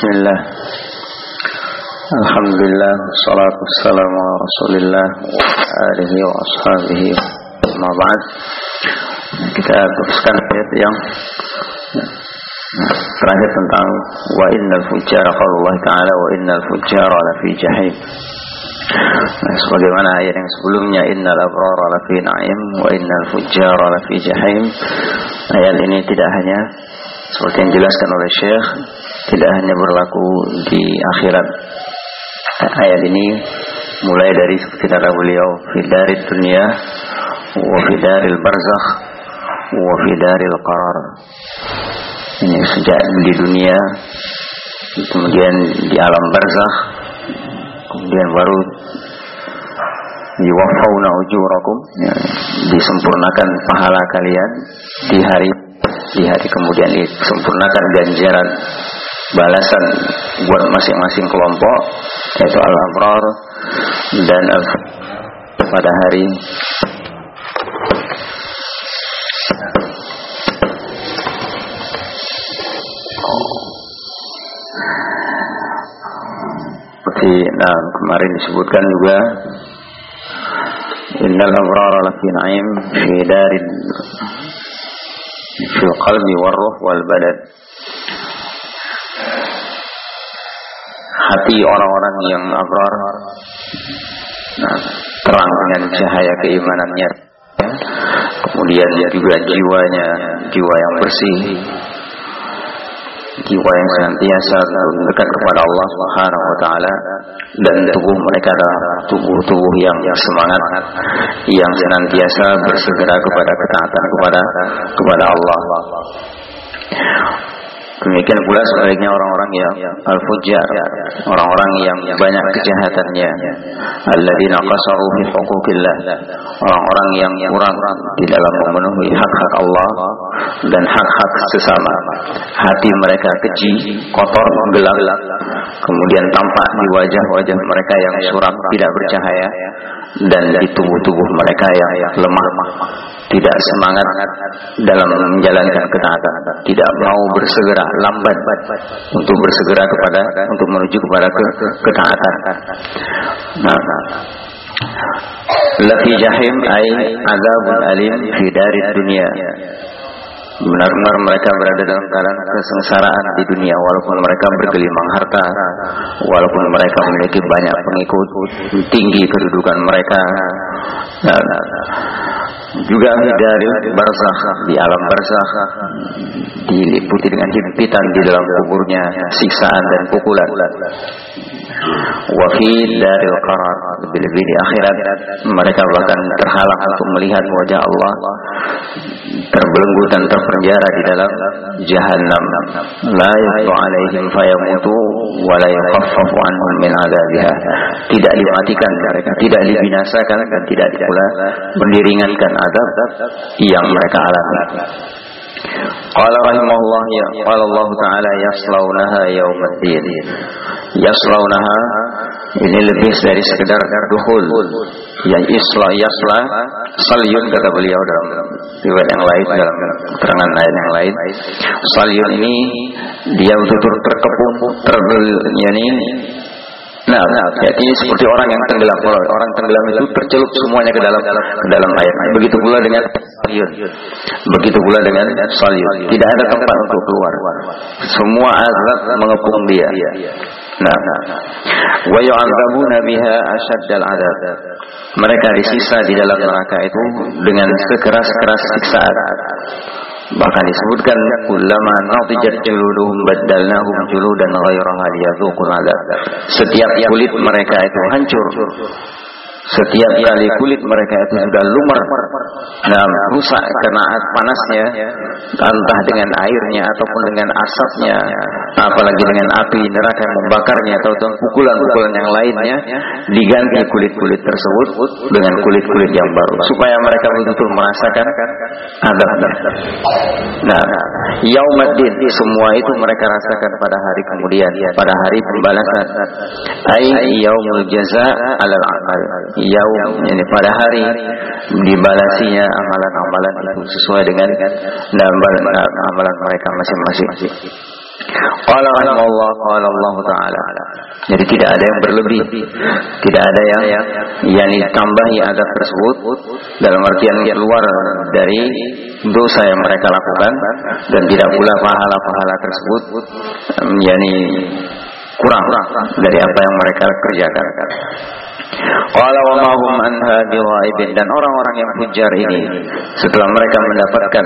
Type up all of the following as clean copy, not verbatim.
Bismillah. Alhamdulillah, salatu wassalamu ala Rasulillah wa alihi wa ashabihi wa ba'd. Kita teruskan ayat yang terakhir tentang wa innal fujjara qaulullah ta'ala wa innal fujjara lafi jahim. Sebagaimana ayat yang sebelumnya innal abrara lafi na'im wa innal fujjara lafi jahim. Ayat ini tidak hanya seperti yang dijelaskan oleh Syekh, tidak hanya berlaku di akhirat. Ayat ini mulai dari seperti kata beliau, fi darid dunya wa fi daril barzakh wa fi daril qarar. Ini sejak di dunia, kemudian di alam barzakh, kemudian baru yuwaffawna ujurakum, disempurnakan pahala kalian di hari kemudian disempurnakan ganjaran balasan buat masing-masing kelompok, yaitu al-abrar dan pada hari seperti kemarin disebutkan juga innal abrara lafi na'im fi darin fil qalbi war ruh wal badan. Hati orang-orang yang abrar terang dengan cahaya keimanannya, kemudian juga jiwanya, jiwa yang bersih, jiwa yang senantiasa dekat kepada Allah Subhanahu wa taala, dan tubuh mereka adalah tubuh yang semangat, yang senantiasa bersegera kepada ketaatan kepada Allah. Demikian pula sebaliknya orang-orang yang al-fujjar, orang-orang yang banyak kejahatannya, alladzina qasaru fi huquqillah, orang-orang yang kurang di dalam memenuhi hak-hak Allah dan hak-hak sesama. Hati mereka keji, kotor, gelap, kemudian tampak di wajah-wajah mereka yang suram, tidak bercahaya, dan di tubuh-tubuh mereka yang lemah, tidak semangat dalam menjalankan ketaatan, tidak mau bersegera, lambat untuk bersegera untuk menuju kepada ketaatan. Lafi jahim ay azabun alim fi darid dunia. Benar-benar mereka berada dalam keadaan kesengsaraan di dunia, walaupun mereka bergelimang harta, walaupun mereka memiliki banyak pengikut, tinggi kedudukan mereka, juga dari barzakh, di alam barzakh diliputi dengan himpitan di dalam kuburnya, siksaan dan pukulan. Wa fi daril qarar, lebih-lebih di akhirat mereka bahkan terhalang untuk melihat wajah Allah, terbelenggu dan terpenjara di dalam jahannam. La yuqdu alaihim fayamutu wa la yukhaffafu anhum min adzabiha. Tidak dimatikan mereka, tidak dibinasakan, dan tidak pula diringankan azab yang mereka alami. Qala rahimahullah, qala Allah ta'ala yaslaunaha yaumaddin. Yaslaunaha ini lebih dari sekedar dukhul. Yasla salyun, kata beliau dalam riwayat yang lain, dalam keterangan lain yang lain. Salyun ini dia betul-betul terkepung, jadi seperti orang yang tenggelam. Orang tenggelam itu tercelup semuanya ke dalam air. Begitu pula dengan salyun. Begitu pula dengan salyun. Tidak ada tempat untuk keluar. Semua azab mengepung dia. Wa yu'adzabuna biha asyaddal adzab. Mereka disisa di dalam neraka itu dengan sekeras-keras siksaan. Bahkan disebutkan kullama nadijat juluduhum baddalnahum juludan ghairaha liyadzuqul adzab. Setiap kulit mereka itu hancur, setiap kali kulit mereka itu sudah lumar dan rusak karena panasnya, entah dengan airnya ataupun dengan asapnya, apalagi dengan api neraka yang membakarnya, atau dengan pukulan-pukulan yang lainnya, diganti kulit-kulit tersebut dengan kulit-kulit yang baru, supaya mereka betul-betul merasakan azabnya. Yaumaddin, semua itu mereka rasakan pada hari kemudian, pada hari pembalasan. Ai yaumul jaza alal amal. Yaum, ini pada hari dibalasinya amalan-amalan itu sesuai dengan amalan mereka masing-masing. Qala rahimahullah, qala Allah Ta'ala. Jadi tidak ada yang berlebih, tidak ada yang ditambahi adab tersebut dalam artian keluar dari dosa yang mereka lakukan, dan tidak pula pahala-pahala tersebut kurang dari apa yang mereka kerjakan. Qala wa ma hum anha bighaibin, dan orang-orang yang fujar ini setelah mereka mendapatkan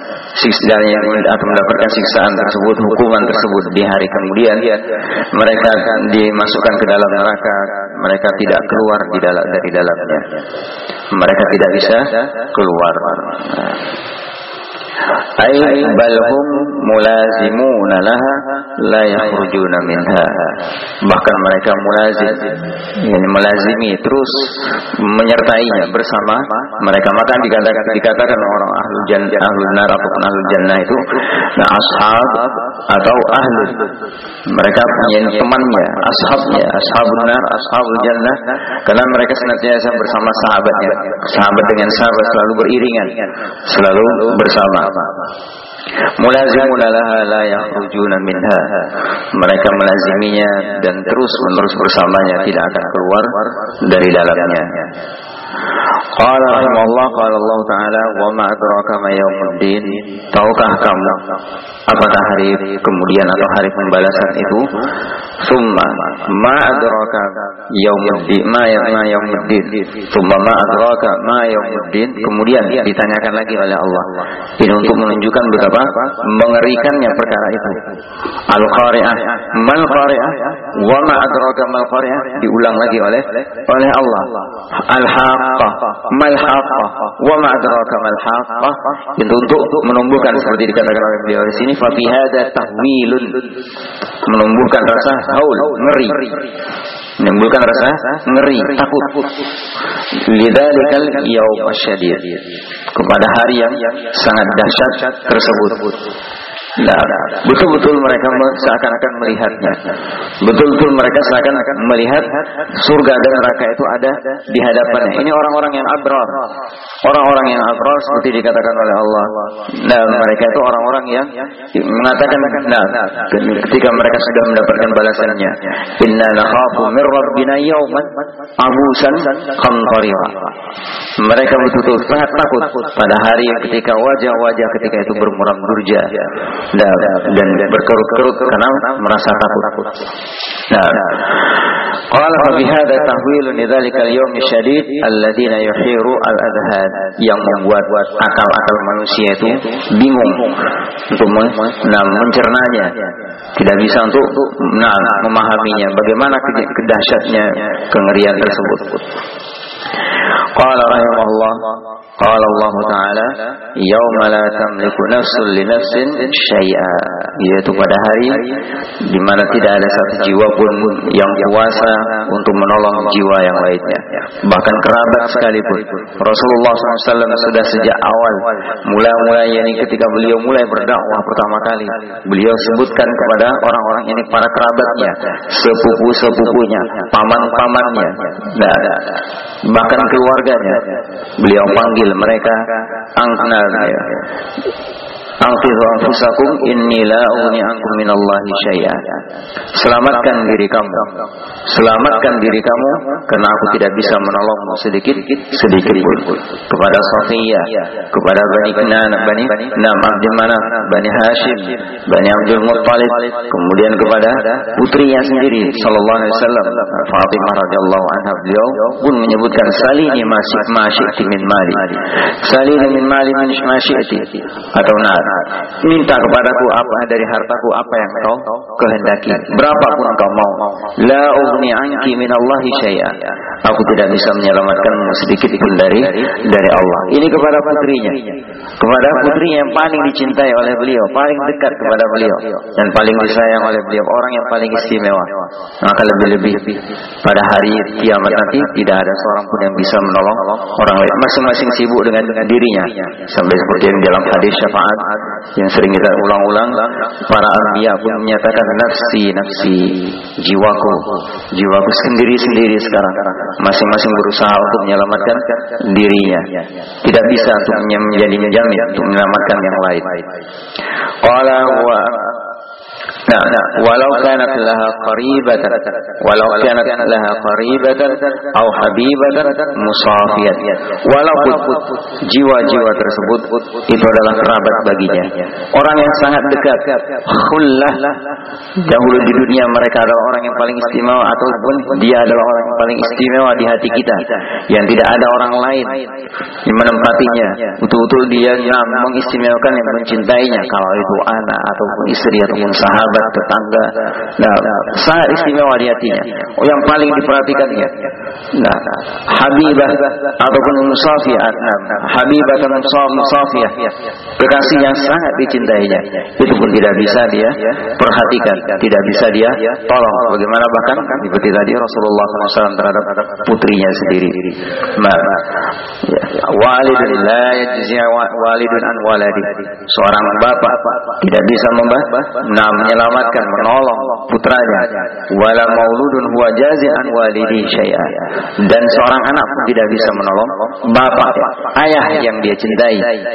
siksaan tersebut, hukuman tersebut di hari kemudian, mereka akan dimasukkan ke dalam neraka, mereka tidak keluar dari dalamnya. Mereka tidak bisa keluar. Ay balhum mulazimuna laha la yakhrujuna minha. Bahkan mereka mulazim, melazimi, terus menyertainya bersama mereka. Maka dikatakan orang ahlul nar ataupun ahlul jannah itu ashab atau ahlul. Mereka punya temannya, ashabnya, ashabun nar, ashabul jannah, karena mereka senantiasa bersama sahabatnya. Sahabat dengan sahabat selalu beriringan, selalu bersama. Mulazimuna laha la yakhrujuna minha. Mereka melaziminya dan terus-menerus bersamanya, tidak akan keluar dari dalamnya. Qala rahimahullah, qala Allah Ta'ala, wa ma adraka ma yaumuddin. Tahukah kamu apakah hari kemudian atau hari pembalasan itu? Summa ma adraka yaumuddin, ma yaumuddin. Summa ma adraka ma yaumuddin. Kemudian ditanyakan lagi oleh Allah. Ini untuk menunjukkan betapa mengerikannya perkara itu. Al-Qari'ah, mal Qari'ah, wa ma adraka mal Qari'ah. Diulang lagi oleh Allah. Al-Haqqah, mal Haqqah, wa ma adraka mal Haqqah. Itu untuk menumbuhkan, seperti dikatakan oleh beliau di sini, fa fi hadza tahwilun, menumbuhkan rasa haul, ngeri, menimbulkan rasa ngeri, takut. Lidzalikal yaum asyadid, kepada hari yang sangat dahsyat tersebut. Nah, betul-betul mereka seakan-akan melihatnya. Betul-betul mereka seakan-akan melihat surga dan neraka itu ada di hadapannya. Ini orang-orang yang abrar. Orang-orang yang abrar seperti dikatakan oleh Allah. Nah, mereka itu orang-orang yang mengatakan, ketika mereka sudah mendapatkan balasannya, inna nakhafu min rabbina yawman abusan qamtarira. Mereka betul-betul sangat takut pada hari ketika wajah-wajah ketika itu bermuram durja dan berkerut-kerut karena merasa takut. Qala fa bihadza tahwilun lidzalikal yawm syadid alladziina yuhiru al-adhan, yang membuat akal-akal manusia itu bingung untuk mencernanya, tidak bisa untuk memahaminya bagaimana kedahsyatnya kengerian tersebut. Qala rahimahullah, qala Allah Ta'ala, yauma la tamliku nafsun li nafsin syai'a, yaitu pada hari di mana tidak ada satu jiwa pun yang kuasa untuk menolong jiwa yang lainnya, bahkan kerabat sekalipun. Rasulullah SAW sudah sejak awal mula-mula, yakni ketika beliau mulai berdakwah pertama kali, beliau sebutkan kepada orang-orang ini para kerabatnya, sepupu-sepupunya, paman-pamannya, bahkan keluarganya. Beliau panggil mereka, Anqidhu anfusakum inni la ughni ankum minallahi syai'a. Selamatkan diri kamu, selamatkan diri kamu, karena aku tidak bisa menolongmu sedikit pun. Kepada Safiyah, kepada Bani Kinanah, Bani Abdul Manaf, Bani Hashim, Bani Abdul Muttalib, kemudian kepada putrinya sendiri sallallahu alaihi wasallam, Fatimah radhiyallahu anha. Beliau pun menyebutkan, salini ma syi'ti min mali, salini min mali ma syi'ti, atau minta kepadaku apa dari hartaku apa yang kau kehendaki, berapapun kau mau. La ughni anki minallahi syai'a, aku tidak bisa menyelamatkanmu sedikit pun dari Allah. Ini kepada putrinya yang paling dicintai oleh beliau, paling dekat kepada beliau dan paling disayang oleh beliau, orang yang paling istimewa. Maka lebih-lebih pada hari kiamat nanti tidak ada seorang pun yang bisa menolong orang lain. Masing-masing sibuk dengan dirinya, sampai seperti yang dalam hadis syafaat yang sering kita ulang-ulang, para anbiya pun menyatakan nafsi, jiwaku sendiri sekarang. Masing-masing berusaha untuk menyelamatkan dirinya, tidak bisa untuk menjamin untuk menyelamatkan yang lain. Qala wa walau kanat laha qaribatan atau habibatan musafiyat, walaupun jiwa-jiwa tersebut itu adalah kerabat baginya, orang yang sangat dekat, khullah, dahulu di dunia mereka adalah orang yang paling istimewa, ataupun dia adalah orang yang paling istimewa di hati kita, yang tidak ada orang lain yang menempatinya, betul-betul dia yang mengistimewakan, yang mencintainya, kalau itu anak ataupun istri ataupun sahabat, tetangga, sangat istimewa di hatinya, yang paling diperhatikannya. Habibah ataupun musafiyah, habibah atau musafiyah, kekasih yang sangat dicintainya, itu pun tidak bisa dia perhatikan, tidak bisa dia tolong. Bagaimana bahkan seperti tadi Rasulullah SAW terhadap putrinya sendiri. Walidun la yajzi walidun an waladi, seorang bapak tidak bisa menyelamatkan, menolong putranya. Wala mauludun huwa jazin an walidi syai'a, dan seorang anak pun tidak bisa menolong bapak, ayah yang dia cintai.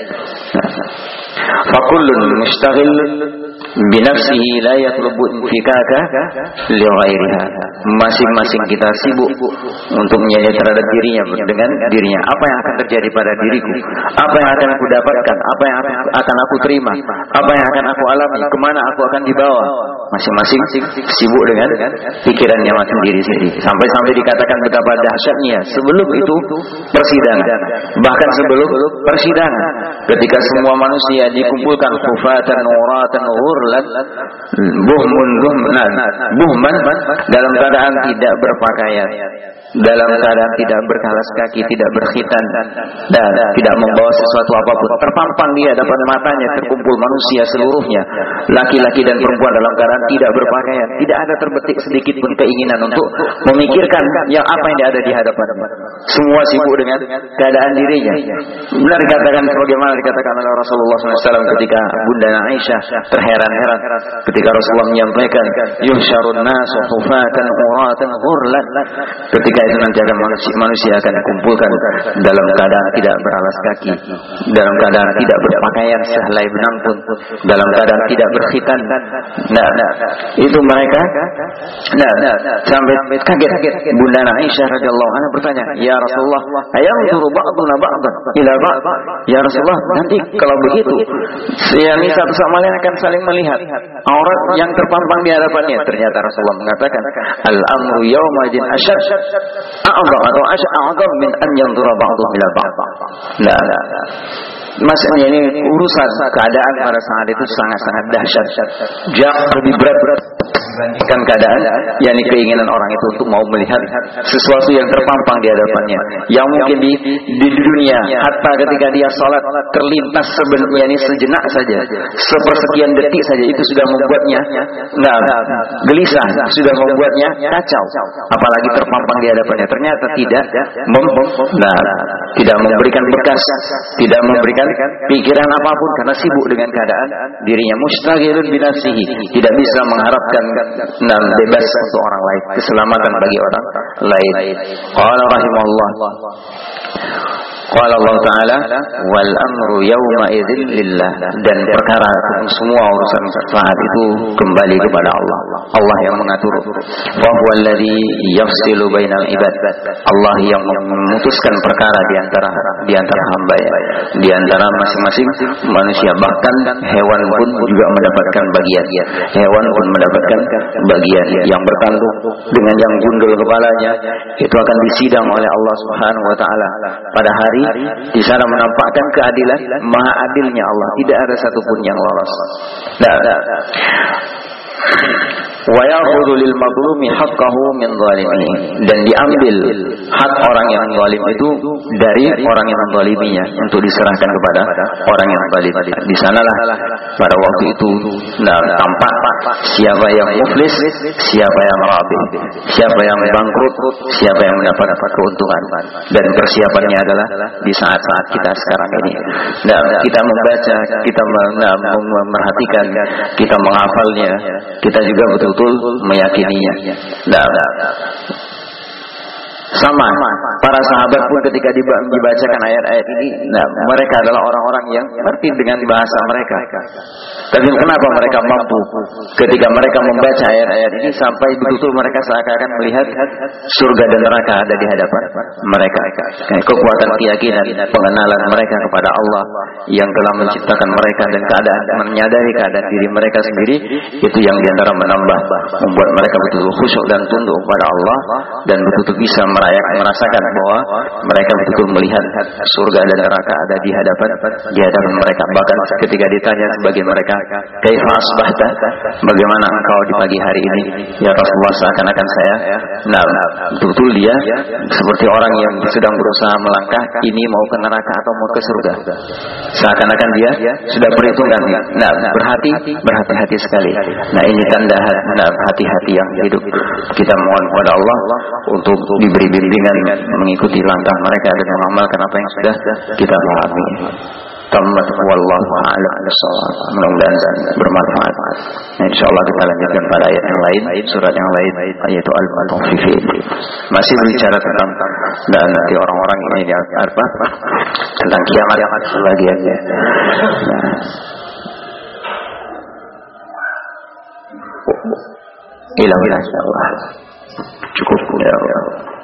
Fakullun mustaghil binafsihi la yatlubu infikaka li ghairiha, masing-masing kita sibuk untuk menyanyi terhadap dirinya, dengan dirinya. Apa yang akan terjadi pada diriku, apa yang akan aku dapatkan, apa yang akan aku terima, apa yang akan aku alami, kemana aku akan dibawa. Masing-masing sibuk dengan pikirannya sendiri-sendiri, sampai dikatakan betapa dahsyatnya sebelum itu persidangan, bahkan sebelum persidangan, ketika semua manusia dikumpulkan, kufatan uratan ghurlan buhman, dalam keadaan tidak berpakaian, dalam keadaan tidak berkalas kaki, tidak berkhitan, dan tidak membawa sesuatu apapun, terpampang di hadapan matanya terkumpul manusia seluruhnya, laki-laki dan perempuan, dalam keadaan tidak berpakaian, tidak ada terbetik sedikit pun keinginan untuk memikirkan yang apa yang ada di hadapannya. Semua sibuk dengan keadaan dirinya. Benar dikatakan sebagaimana dikatakan oleh Rasulullah SAW ketika Bunda Aisyah terheran-heran ketika Rasulullah menyampaikan yuhsyarun nasu hufatan uratan ghurlan, ketika itu nanti ada manusia akan dikumpulkan dalam keadaan tidak beralas kaki, dalam keadaan tidak berpakaian sehelai benang pun, dalam keadaan tidak berkhitan. Itu mereka sampai kaget. Bunda Aisyah radhiyallahu anha bertanya, ya Rasulullah, ayamduru ba'duna ba'dan ila ba'd, ya Rasulullah, nanti kalau begitu yakni satu sama lain akan saling melihat aurat yang terpampang di hadapannya. Ternyata Rasulullah mengatakan, al-amru yawma idin asyad a'zam atau a'zam min an yanzura ba'dhum ila ba'd. Maksudnya ini urusan keadaan pada saat itu sangat-sangat dahsyat, jauh lebih berat dibandingkan keadaan yakni keinginan orang itu untuk mau melihat sesuatu yang terpampang di hadapannya, yang mungkin di dunia hatta ketika dia salat terlintas sebenarnya ini sejenak saja, sepersekian detik saja, itu sudah membuatnya gelisah, sudah membuatnya kacau, apalagi terpampang di hadapannya. Ternyata tidak memberikan bekas, tidak memberikan pikiran apapun karena sibuk dengan keadaan dirinya. Mustaghilun binafsihi, tidak bisa mengharapkan bebas untuk orang lain, keselamatan bagi orang lain. Qala rahimahullah, qala Allah Ta'ala, wal amru yawma idzin lillah, dan perkara semua urusan saat itu kembali kepada Allah. Allah yang mengatur. Wa huwa alladhi yafsilu bainal ibad, Allah yang memutuskan perkara di antara hamba, di antara masing-masing manusia. Bahkan hewan pun juga mendapatkan bagian. Hewan pun mendapatkan bagian. Yang bertanduk dengan yang gundul kepalanya itu akan disidang oleh Allah Subhanahu wa Ta'ala pada hari di sana, menampakkan keadilan, maha adilnya Allah, tidak ada satupun yang lolos. Wa ya'khudhu lil mazlumi haqqahu min zalimihi, dan diambil hak orang yang zalim itu dari orang yang menzaliminya untuk diserahkan kepada orang yang zalim. Di sanalah pada waktu itu tampak siapa yang muflis, siapa yang rabih, siapa yang bangkrut, siapa yang mendapat keuntungan. Dan persiapannya adalah di saat-saat kita sekarang ini. Kita membaca, kita memperhatikan, kita menghafalnya, kita juga betul-betul meyakininya. Sama para sahabat pun ketika dibacakan ayat-ayat ini, mereka adalah orang-orang yang ngerti dengan bahasa mereka. Tapi kenapa mereka mampu ketika mereka membaca ayat-ayat ini sampai betul-betul mereka seakan-akan melihat surga dan neraka ada di hadapan mereka. Kekuatan keyakinan, pengenalan mereka kepada Allah yang telah menciptakan mereka dan keadaan menyadari keadaan diri mereka sendiri, itu yang diantara membuat mereka betul-betul khusyuk dan tunduk kepada Allah dan betul-betul bisa merasakan bahwa mereka betul-betul melihat surga dan neraka ada di hadapan mereka. Bahkan ketika ditanya sebagian mereka, kaifa asbahta, bagaimana engkau di pagi hari ini ya Rasulullah, seakan-akan saya betul-betul dia seperti orang yang sedang berusaha melangkah, ini mau ke neraka atau mau ke surga, seakan-akan dia sudah perhitungkan. Berhati-hati sekali. Ini tanda hati-hati yang hidup. Kita mohon kepada Allah untuk diberi bimbingan mengikuti langkah mereka dan mengamalkan apa yang sudah kita pahami. Tamat wallahu a'lam bishawab. Mudah-mudahan bermanfaat. Insyaallah kita lanjutkan pada ayat yang lain, surat yang lain, yaitu Al-Mutaffifin. Masih berbicara tentang dan nanti orang-orang ini apa? Tentang kiamat bagiannya. Ilah insyaallah. Cukup ya.